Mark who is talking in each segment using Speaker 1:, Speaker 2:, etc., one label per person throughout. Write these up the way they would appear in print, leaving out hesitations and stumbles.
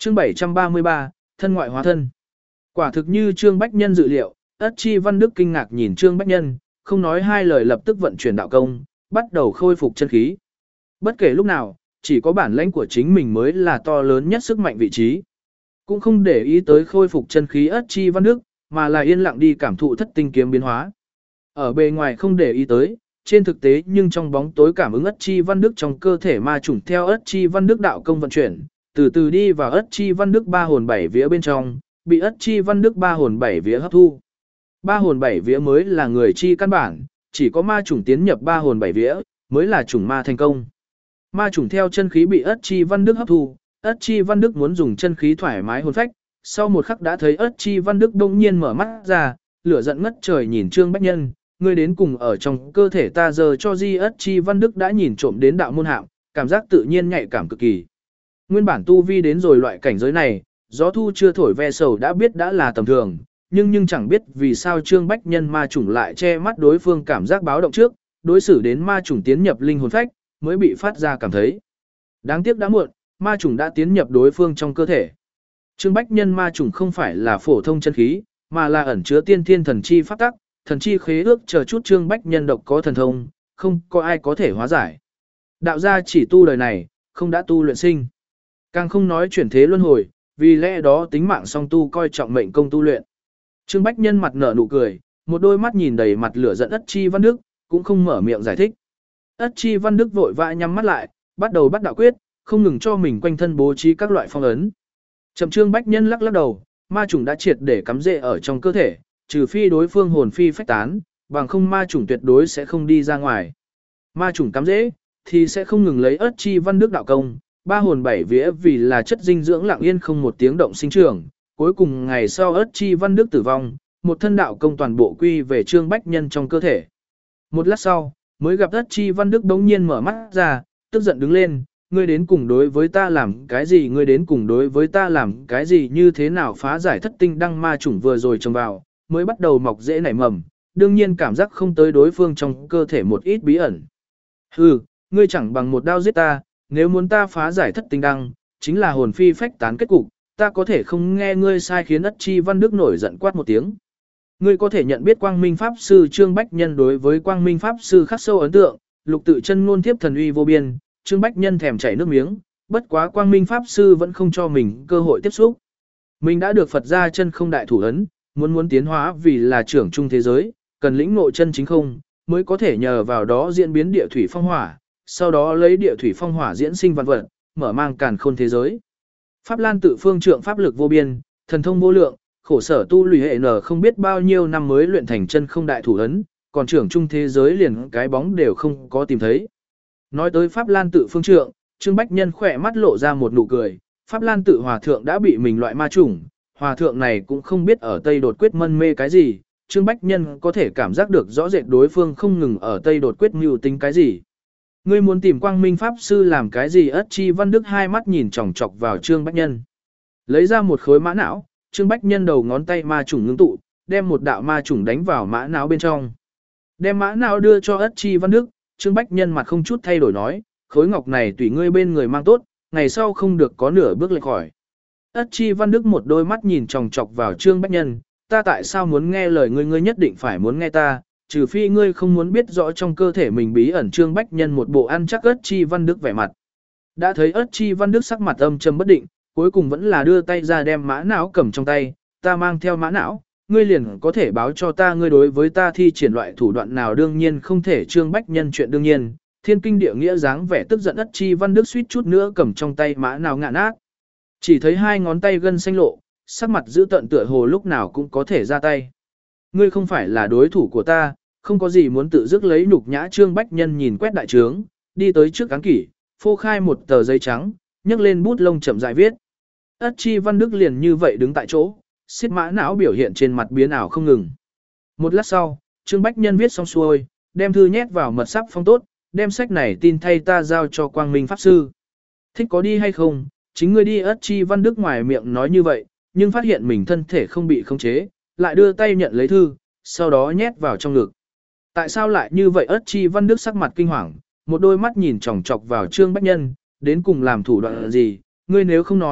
Speaker 1: Chương 733, thân ngoại hóa thân. Quả thực như Trương Bách Nhân dự liệu, Ất Chi Văn Đức kinh ngạc nhìn Trương Bách Nhân, không nói hai lời lập tức vận chuyển đạo công, bắt đầu khôi phục chân khí. Bất kể lúc nào, chỉ có bản lãnh của chính mình mới là to lớn nhất sức mạnh vị trí. Cũng không để ý tới khôi phục chân khí Ất Chi Văn Đức, mà là yên lặng đi cảm thụ thất tinh kiếm biến hóa. Ở bề ngoài không để ý tới, trên thực tế nhưng trong bóng tối cảm ứng Ất Chi Văn Đức trong cơ thể ma chủng theo Ất Chi Văn Đức đạo công vận chuyển, từ từ đi vào Ất Chi Văn Đức ba hồn bảy vía bên trong, bị Ất Chi Văn Đức ba hồn bảy vía hấp thu. Ba hồn bảy vía mới là người chi căn bản, chỉ có ma chủng tiến nhập ba hồn bảy vía mới là chủng ma thành công. Ma chủng theo chân khí bị Ất Chi Văn Đức hấp thu, Ất Chi Văn Đức muốn dùng chân khí thoải mái hồn phách, sau một khắc đã thấy Ất Chi Văn Đức đông nhiên mở mắt ra, lửa giận ngất trời nhìn Trương Bách Nhân, ngươi đến cùng ở trong cơ thể ta giờ cho di Ất Chi Văn Đức đã nhìn trộm đến đạo môn hạm, cảm giác tự nhiên nhạy cảm cực kỳ. Nguyên bản tu vi đến rồi loại cảnh giới này, gió thu chưa thổi ve sầu đã biết đã là tầm thường, nhưng chẳng biết vì sao Trương Bách Nhân ma chủng lại che mắt đối phương cảm giác báo động trước, đối xử đến ma chủng tiến nhập linh hồn phách, mới bị phát ra cảm thấy. Đáng tiếc đã muộn, ma chủng đã tiến nhập đối phương trong cơ thể. Trương Bách Nhân ma chủng không phải là phổ thông chân khí, mà là ẩn chứa tiên thiên thần chi pháp tắc, thần chi khế ước chờ chút Trương Bách Nhân độc có thần thông, không có ai có thể hóa giải. Đạo gia chỉ tu đời này, không đã tu luyện sinh. Càng không nói chuyển thế luân hồi, vì lẽ đó tính mạng song tu coi trọng mệnh công tu luyện. Trương Bách Nhân mặt nở nụ cười, một đôi mắt nhìn đầy mặt lửa giận Ất Chi Văn Đức, cũng không mở miệng giải thích. Ất Chi Văn Đức vội vã nhắm mắt lại, bắt đầu bắt đạo quyết, không ngừng cho mình quanh thân bố trí các loại phong ấn. Trầm Trương Bách Nhân lắc lắc đầu, ma chủng đã triệt để cắm rễ ở trong cơ thể, trừ phi đối phương hồn phi phách tán, bằng không ma chủng tuyệt đối sẽ không đi ra ngoài. Ma chủng cắm rễ thì sẽ không ngừng lấy Ất Chi Văn Đức đạo công, ba hồn bảy vía vì là chất dinh dưỡng lặng yên không một tiếng động sinh trưởng, cuối cùng ngày sau Ất Chi Văn Đức tử vong, một thân đạo công toàn bộ quy về Trương Bách Nhân trong cơ thể. Một lát sau, mới gặp Ất Chi Văn Đức bỗng nhiên mở mắt ra, tức giận đứng lên, ngươi đến cùng đối với ta làm cái gì, ngươi đến cùng đối với ta làm cái gì, như thế nào phá giải thất tinh đăng ma chủng vừa rồi trồng vào, mới bắt đầu mọc rễ nảy mầm, đương nhiên cảm giác không tới đối phương trong cơ thể một ít bí ẩn. Hừ, ngươi chẳng bằng một đao giết ta, nếu muốn ta phá giải thất tinh đăng, chính là hồn phi phách tán kết cục, ta có thể không nghe ngươi sai khiến Ất Chi Văn Đức nổi giận quát một tiếng. Ngươi có thể nhận biết Quang Minh Pháp Sư Trương Bách Nhân đối với Quang Minh Pháp Sư khắc sâu ấn tượng, lục tự chân ngôn tiếp thần uy vô biên, Trương Bách Nhân thèm chảy nước miếng, bất quá Quang Minh Pháp Sư vẫn không cho mình cơ hội tiếp xúc. Mình đã được Phật gia chân không đại thủ ấn, muốn tiến hóa vì là trưởng trung thế giới, cần lĩnh ngộ chân chính không, mới có thể nhờ vào đó diễn biến địa thủy phong hỏa, sau đó lấy địa thủy phong hỏa diễn sinh vạn vật, mở mang càn khôn thế giới. Pháp Lan tự phương trượng pháp lực vô biên, thần thông vô lượng, khổ sở tu lùi hệ nở không biết bao nhiêu năm mới luyện thành chân không đại thủ ấn, còn trưởng trung thế giới liền cái bóng đều không có tìm thấy. Nói tới Pháp Lan tự phương trượng, Trương Bách Nhân khỏe mắt lộ ra một nụ cười, Pháp Lan tự hòa thượng đã bị mình loại ma chủng, hòa thượng này cũng không biết ở Tây đột quyết mân mê cái gì, Trương Bách Nhân có thể cảm giác được rõ rệt đối phương không ngừng ở Tây đột quyết mưu tính cái gì. Ngươi muốn tìm Quang Minh Pháp Sư làm cái gì? Ất Chi Văn Đức hai mắt nhìn chòng chọc vào Trương Bách Nhân. Lấy ra một khối mã não, Trương Bách Nhân đầu ngón tay ma chủng ngưng tụ, đem một đạo ma chủng đánh vào mã não bên trong. Đem mã não đưa cho Ất Chi Văn Đức, Trương Bách Nhân mặt không chút thay đổi nói, khối ngọc này tùy ngươi bên người mang tốt, ngày sau không được có nửa bước lệch khỏi. Ất Chi Văn Đức một đôi mắt nhìn chòng chọc vào Trương Bách Nhân, ta tại sao muốn nghe lời ngươi, ngươi nhất định phải muốn nghe ta, trừ phi ngươi không muốn biết rõ trong cơ thể mình bí ẩn. Trương Bách Nhân một bộ ăn chắc Ất Chi Văn Đức vẻ mặt. Đã thấy Ất Chi Văn Đức sắc mặt âm trầm bất định, cuối cùng vẫn là đưa tay ra đem mã não cầm trong tay, ta mang theo mã não, ngươi liền có thể báo cho ta ngươi đối với ta thi triển loại thủ đoạn nào. Đương nhiên không thể. Trương Bách Nhân chuyện đương nhiên, thiên kinh địa nghĩa dáng vẻ tức giận Ất Chi Văn Đức suýt chút nữa cầm trong tay mã não ngã nát. Chỉ thấy hai ngón tay gân xanh lộ, sắc mặt giữ tận tựa hồ lúc nào cũng có thể ra tay. Ngươi không phải là đối thủ của ta, không có gì muốn tự dứt lấy nhục nhã. Trương Bách Nhân nhìn quét đại trướng, đi tới trước cán kỷ, phô khai một tờ giấy trắng, nhấc lên bút lông chậm rãi viết. Ất Chi Văn Đức liền như vậy đứng tại chỗ, xiết mã não biểu hiện trên mặt biến ảo không ngừng. Một lát sau, Trương Bách Nhân viết xong xuôi, đem thư nhét vào mật sắp phong tốt, đem sách này tin thay ta giao cho Quang Minh Pháp Sư. Thích có đi hay không, chính ngươi đi. Ất Chi Văn Đức ngoài miệng nói như vậy, nhưng phát hiện mình thân thể không bị khống chế, lại đưa tay nhận lấy thư, sau đó nhét vào trong ngực. Tại sao lại như vậy? Ất Chi Văn Đức sắc mặt kinh hoàng, một đôi mắt nhìn chòng chọc vào Trương Bách Nhân, đến cùng làm thủ đoạn gì, ngươi nếu không nói,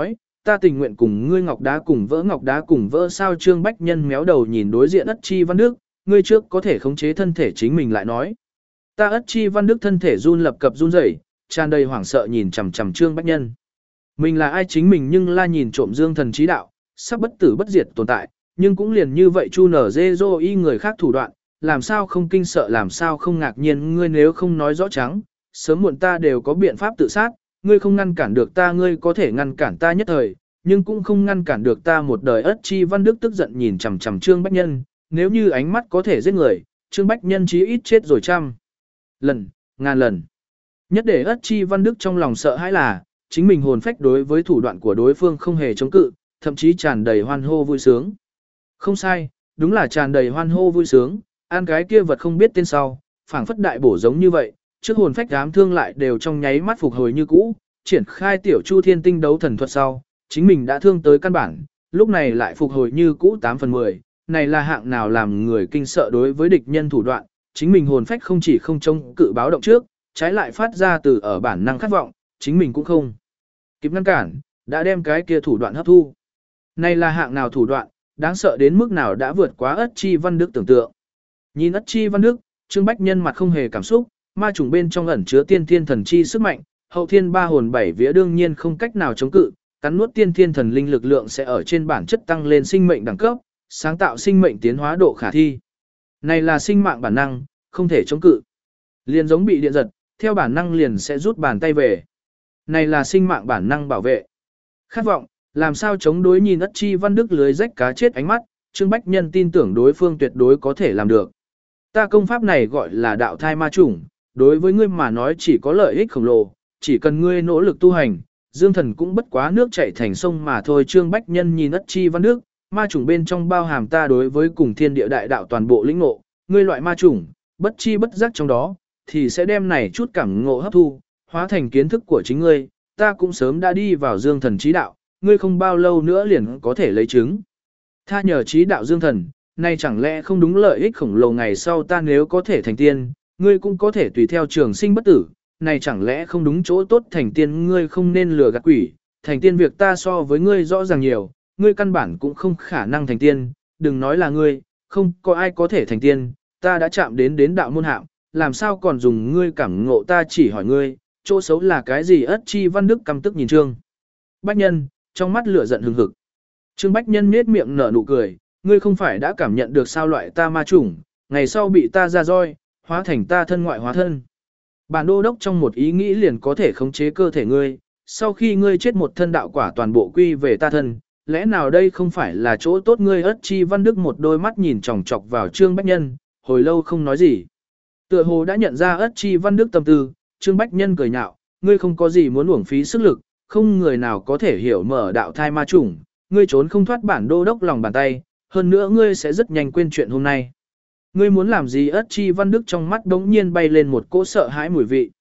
Speaker 1: ta tình nguyện cùng ngươi ngọc đá cùng vỡ sao. Trương Bách Nhân méo đầu nhìn đối diện Ất Chi Văn Đức, ngươi trước có thể khống chế thân thể chính mình lại nói. Ta Ất Chi Văn Đức thân thể run lập cập run rẩy, tràn đầy hoảng sợ nhìn chằm chằm Trương Bách Nhân. Mình là ai chính mình nhưng la nhìn trộm dương thần trí đạo, sắp bất tử bất diệt tồn tại, nhưng cũng liền như vậy chu nở dê dô y người khác thủ đoạn, làm sao không kinh sợ làm sao không ngạc nhiên. Ngươi nếu không nói rõ trắng, sớm muộn ta đều có biện pháp tự sát, ngươi không ngăn cản được ta, ngươi có thể ngăn cản ta nhất thời, nhưng cũng không ngăn cản được ta một đời. Ất Chi Văn Đức tức giận nhìn chằm chằm Trương Bách Nhân, nếu như ánh mắt có thể giết người, Trương Bách Nhân chí ít chết rồi trăm lần, ngàn lần. Nhất để Ất Chi Văn Đức trong lòng sợ hãi là, chính mình hồn phách đối với thủ đoạn của đối phương không hề chống cự, thậm chí tràn đầy hoan hô vui sướng. Không sai, đúng là tràn đầy hoan hô vui sướng, ăn cái kia vật không biết tên sau, phảng phất đại bổ giống như vậy, trước hồn phách ám thương lại đều trong nháy mắt phục hồi như cũ, triển khai tiểu Chu Thiên Tinh đấu thần thuật sau, chính mình đã thương tới căn bản, lúc này lại phục hồi như cũ 8/10, này là hạng nào làm người kinh sợ đối với địch nhân thủ đoạn, chính mình hồn phách không chỉ không chống cự báo động trước, trái lại phát ra từ ở bản năng khát vọng, chính mình cũng không kịp ngăn cản, đã đem cái kia thủ đoạn hấp thu. Này là hạng nào thủ đoạn, đáng sợ đến mức nào đã vượt quá Ất Chi Văn Đức tưởng tượng. Nhìn Ất Chi Văn Đức, Trương Bách Nhân mặt không hề cảm xúc, ma trùng bên trong ẩn chứa tiên thiên thần chi sức mạnh, hậu thiên ba hồn bảy vía đương nhiên không cách nào chống cự, cắn nuốt tiên thiên thần linh lực lượng sẽ ở trên bản chất tăng lên sinh mệnh đẳng cấp, sáng tạo sinh mệnh tiến hóa độ khả thi. Này là sinh mạng bản năng, không thể chống cự. Liền giống bị điện giật, theo bản năng liền sẽ rút bàn tay về. Này là sinh mạng bản năng bảo vệ. Khát vọng, làm sao chống đối. Nhìn Ất Chi Văn Đức lưới rách cá chết ánh mắt, Trương Bách Nhân tin tưởng đối phương tuyệt đối có thể làm được. Ta công pháp này gọi là đạo thai ma chủng, đối với ngươi mà nói chỉ có lợi ích khổng lồ, chỉ cần ngươi nỗ lực tu hành, dương thần cũng bất quá nước chảy thành sông mà thôi. Trương Bách Nhân nhìn Ất Chi Văn Đức, ma chủng bên trong bao hàm ta đối với cùng thiên địa đại đạo toàn bộ lĩnh ngộ, ngươi loại ma chủng, bất chi bất giác trong đó, thì sẽ đem này chút cảm ngộ hấp thu, hóa thành kiến thức của chính ngươi, ta cũng sớm đã đi vào dương thần trí đạo, ngươi không bao lâu nữa liền có thể lấy chứng. Tha nhờ trí đạo dương thần, này chẳng lẽ không đúng lợi ích khổng lồ ngày sau ta nếu có thể thành tiên, ngươi cũng có thể tùy theo trường sinh bất tử, này chẳng lẽ không đúng chỗ tốt thành tiên. Ngươi không nên lừa gạt quỷ, thành tiên việc ta so với ngươi rõ ràng nhiều, ngươi căn bản cũng không khả năng thành tiên, đừng nói là ngươi, không có ai có thể thành tiên, ta đã chạm đến đạo môn hạng, làm sao còn dùng ngươi cảm ngộ. Ta chỉ hỏi ngươi, chỗ xấu là cái gì? Ất Chi Văn Đức căm tức nhìn Trương Bách Nhân, trong mắt lửa giận hừng hực. Trương Bách Nhân nhếch miệng nở nụ cười, ngươi không phải đã cảm nhận được sao loại ta ma chủng, ngày sau bị ta ra roi, hóa thành ta thân ngoại hóa thân. Bản đô đốc trong một ý nghĩ liền có thể khống chế cơ thể ngươi, sau khi ngươi chết một thân đạo quả toàn bộ quy về ta thân, lẽ nào đây không phải là chỗ tốt? Ngươi Ất Chi Văn Đức một đôi mắt nhìn chòng chọc vào Trương Bách Nhân, hồi lâu không nói gì. Tựa hồ đã nhận ra Ất Chi Văn Đức tâm tư, Trương Bách Nhân cười nhạo, ngươi không có gì muốn uổng phí sức lực, không người nào có thể hiểu mở đạo thai ma chủng, ngươi trốn không thoát bản đô đốc lòng bàn tay, hơn nữa ngươi sẽ rất nhanh quên chuyện hôm nay. Ngươi muốn làm gì? Ất Chi Văn Đức trong mắt đống nhiên bay lên một cỗ sợ hãi mùi vị.